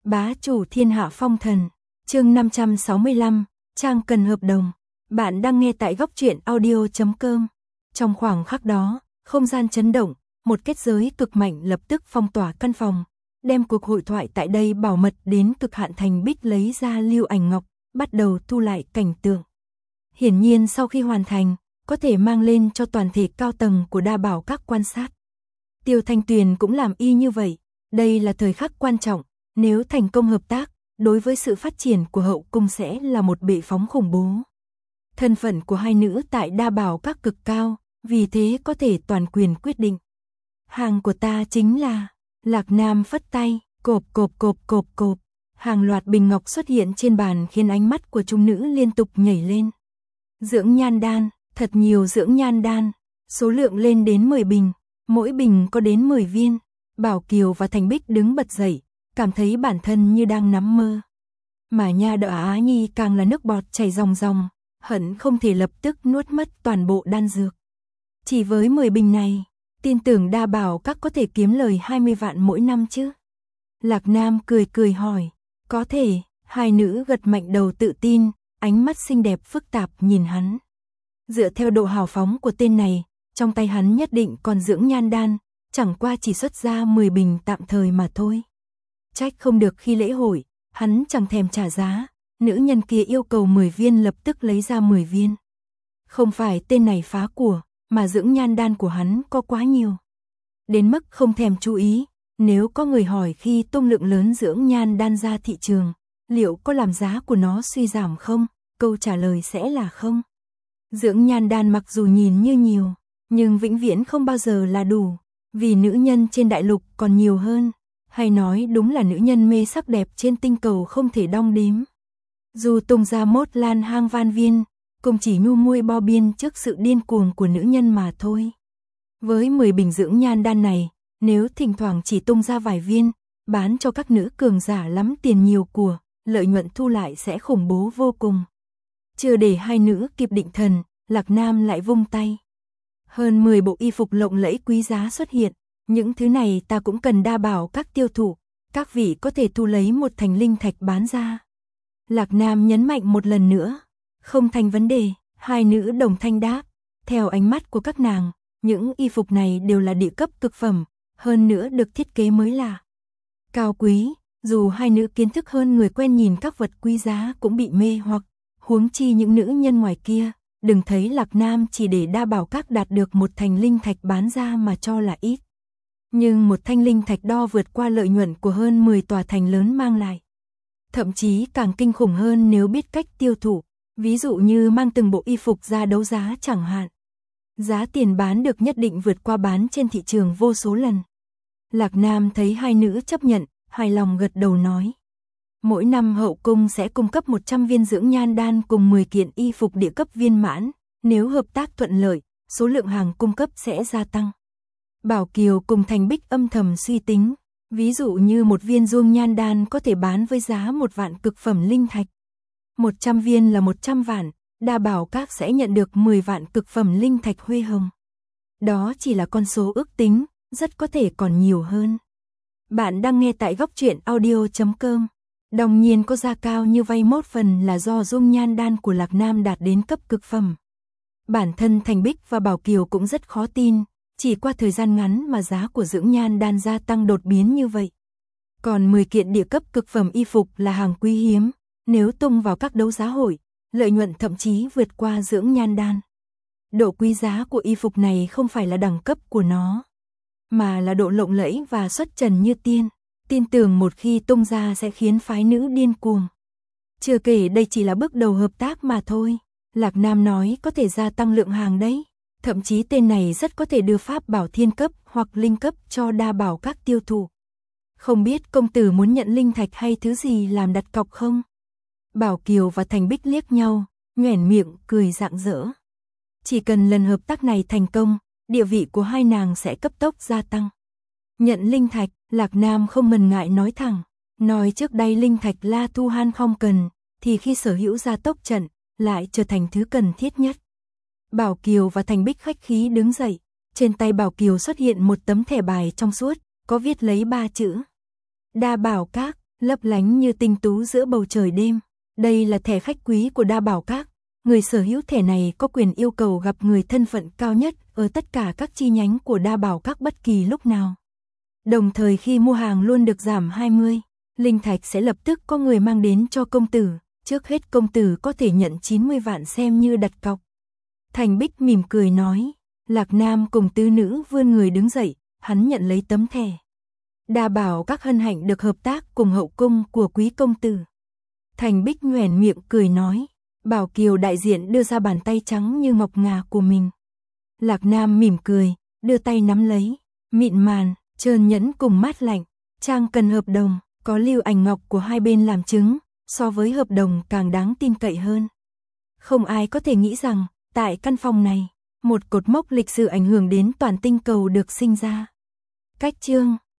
Bá chủ thiên hạ phong thần, chương 565, trang cần hợp đồng. Bạn đang nghe tại góc truyện audio.com. Trong khoảng khắc đó, không gian chấn động, một kết giới cực mạnh lập tức phong tỏa căn phòng, đem cuộc hội thoại tại đây bảo mật đến cực hạn. Thành Bích lấy ra lưu ảnh ngọc, bắt đầu thu lại cảnh tượng. Hiển nhiên sau khi hoàn thành, có thể mang lên cho toàn thể cao tầng của Đa Bảo Các quan sát. Tiêu Thanh Tuyền cũng làm y như vậy, đây là thời khắc quan trọng, nếu thành công hợp tác, đối với sự phát triển của hậu cung sẽ là một bệ phóng khủng bố. Thân phận của hai nữ tại Đa Bảo Các cực cao, vì thế có thể toàn quyền quyết định. Hàng của ta chính là, Lạc Nam phất tay, cộp cộp cộp cộp cộp, hàng loạt bình ngọc xuất hiện trên bàn khiến ánh mắt của chúng nữ liên tục nhảy lên. Dưỡng nhan đan, thật nhiều dưỡng nhan đan, số lượng lên đến 10 bình, mỗi bình có đến 10 viên. Bảo Kiều và Thành Bích đứng bật dậy, cảm thấy bản thân như đang nằm mơ. Mà nha đỡ Á Nhi càng là nước bọt chảy ròng ròng, hận không thể lập tức nuốt mất toàn bộ đan dược. Chỉ với 10 bình này, tin tưởng Đa Bảo Các có thể kiếm lời 20 vạn mỗi năm chứ? Lạc Nam cười cười hỏi, có thể. Hai nữ gật mạnh đầu tự tin, ánh mắt xinh đẹp phức tạp nhìn hắn. Dựa theo độ hào phóng của tên này, trong tay hắn nhất định còn dưỡng nhan đan, chẳng qua chỉ xuất ra 10 bình tạm thời mà thôi. Trách không được khi lễ hội, hắn chẳng thèm trả giá, nữ nhân kia yêu cầu 10 viên lập tức lấy ra 10 viên. Không phải tên này phá của, mà dưỡng nhan đan của hắn có quá nhiều. Đến mức không thèm chú ý, nếu có người hỏi khi tung lượng lớn dưỡng nhan đan ra thị trường, liệu có làm giá của nó suy giảm không? Câu trả lời sẽ là không. Dưỡng nhan đan mặc dù nhìn như nhiều, nhưng vĩnh viễn không bao giờ là đủ, vì nữ nhân trên đại lục còn nhiều hơn, hay nói đúng là nữ nhân mê sắc đẹp trên tinh cầu không thể đong đếm. Dù tung ra mốt lan hang van viên, cũng chỉ nhu muôi bo biên trước sự điên cuồng của nữ nhân mà thôi. Với 10 bình dưỡng nhan đan này, nếu thỉnh thoảng chỉ tung ra vài viên, bán cho các nữ cường giả lắm tiền nhiều của, lợi nhuận thu lại sẽ khủng bố vô cùng. Chưa để hai nữ kịp định thần, Lạc Nam lại vung tay. Hơn 10 bộ y phục lộng lẫy quý giá xuất hiện, những thứ này ta cũng cần Đa Bảo Các tiêu thụ, các vị có thể thu lấy một thành linh thạch bán ra. Lạc Nam nhấn mạnh một lần nữa, không thành vấn đề. Hai nữ đồng thanh đáp. Theo ánh mắt của các nàng, những y phục này đều là địa cấp cực phẩm, hơn nữa được thiết kế mới lạ, cao quý. Dù hai nữ kiến thức hơn người quen, nhìn các vật quý giá cũng bị mê hoặc, huống chi những nữ nhân ngoài kia. Đừng thấy Lạc Nam chỉ để Đa Bảo Các đạt được một thành linh thạch bán ra mà cho là ít. Nhưng một thanh linh thạch đo vượt qua lợi nhuận của hơn 10 tòa thành lớn mang lại. Thậm chí càng kinh khủng hơn nếu biết cách tiêu thụ, ví dụ như mang từng bộ y phục ra đấu giá chẳng hạn. Giá tiền bán được nhất định vượt qua bán trên thị trường vô số lần. Lạc Nam thấy hai nữ chấp nhận, hài lòng gật đầu nói. Mỗi năm hậu cung sẽ cung cấp 100 viên dưỡng nhan đan cùng 10 kiện y phục địa cấp viên mãn, nếu hợp tác thuận lợi, số lượng hàng cung cấp sẽ gia tăng. Bảo Kiều cùng Thành Bích âm thầm suy tính, ví dụ như một viên dưỡng nhan đan có thể bán với giá 1 vạn cực phẩm linh thạch. 100 viên là 100 vạn, Đa Bảo Các sẽ nhận được 10 vạn cực phẩm linh thạch huy hồng. Đó chỉ là con số ước tính, rất có thể còn nhiều hơn. Bạn đang nghe tại góc truyện audio.com. Đồng nhiên có giá cao như vay, một phần là do dung nhan đan của Lạc Nam đạt đến cấp cực phẩm. Bản thân Thành Bích và Bảo Kiều cũng rất khó tin, chỉ qua thời gian ngắn mà giá của dưỡng nhan đan gia tăng đột biến như vậy. Còn 10 kiện địa cấp cực phẩm y phục là hàng quý hiếm, nếu tung vào các đấu giá hội, lợi nhuận thậm chí vượt qua dưỡng nhan đan. Độ quý giá của y phục này không phải là đẳng cấp của nó, mà là độ lộng lẫy và xuất trần như tiên. Tin tưởng một khi tung ra sẽ khiến phái nữ điên cuồng. Chưa kể đây chỉ là bước đầu hợp tác mà thôi. Lạc Nam nói có thể gia tăng lượng hàng đấy. Thậm chí tên này rất có thể đưa pháp bảo thiên cấp hoặc linh cấp cho Đa Bảo Các tiêu thụ. Không biết công tử muốn nhận linh thạch hay thứ gì làm đặt cọc không? Bảo Kiều và Thành Bích liếc nhau, nhoẻn miệng cười rạng rỡ. Chỉ cần lần hợp tác này thành công, địa vị của hai nàng sẽ cấp tốc gia tăng. Nhận linh thạch, Lạc Nam không ngần ngại nói thẳng. Nói trước đây linh thạch La Thu Han không cần, thì khi sở hữu gia tốc trận, lại trở thành thứ cần thiết nhất. Bảo Kiều và Thành Bích khách khí đứng dậy. Trên tay Bảo Kiều xuất hiện một tấm thẻ bài trong suốt, có viết lấy 3 chữ. Đa Bảo Các. lấp lánh như tinh tú giữa bầu trời đêm. Đây là thẻ khách quý của Đa Bảo Các. Người sở hữu thẻ này có quyền yêu cầu gặp người thân phận cao nhất ở tất cả các chi nhánh của Đa Bảo Các bất kỳ lúc nào. Đồng thời khi mua hàng luôn được giảm 20 linh thạch sẽ lập tức có người mang đến cho công tử, trước hết công tử có thể nhận 90 vạn xem như đặt cọc. Thành Bích mỉm cười nói, Lạc Nam cùng tứ nữ vươn người đứng dậy, hắn nhận lấy tấm thẻ. Đa Bảo Các hân hạnh được hợp tác cùng hậu cung của quý công tử. Thành Bích nhoẻn miệng cười nói, Bảo Kiều đại diện đưa ra bàn tay trắng như ngọc ngà của mình. Lạc Nam mỉm cười, đưa tay nắm lấy, mịn màn, trơn nhẵn cùng mát lạnh, trang cần hợp đồng, có lưu ảnh ngọc của hai bên làm chứng, so với hợp đồng càng đáng tin cậy hơn. Không ai có thể nghĩ rằng, tại căn phòng này, một cột mốc lịch sử ảnh hưởng đến toàn tinh cầu được sinh ra. Cách chương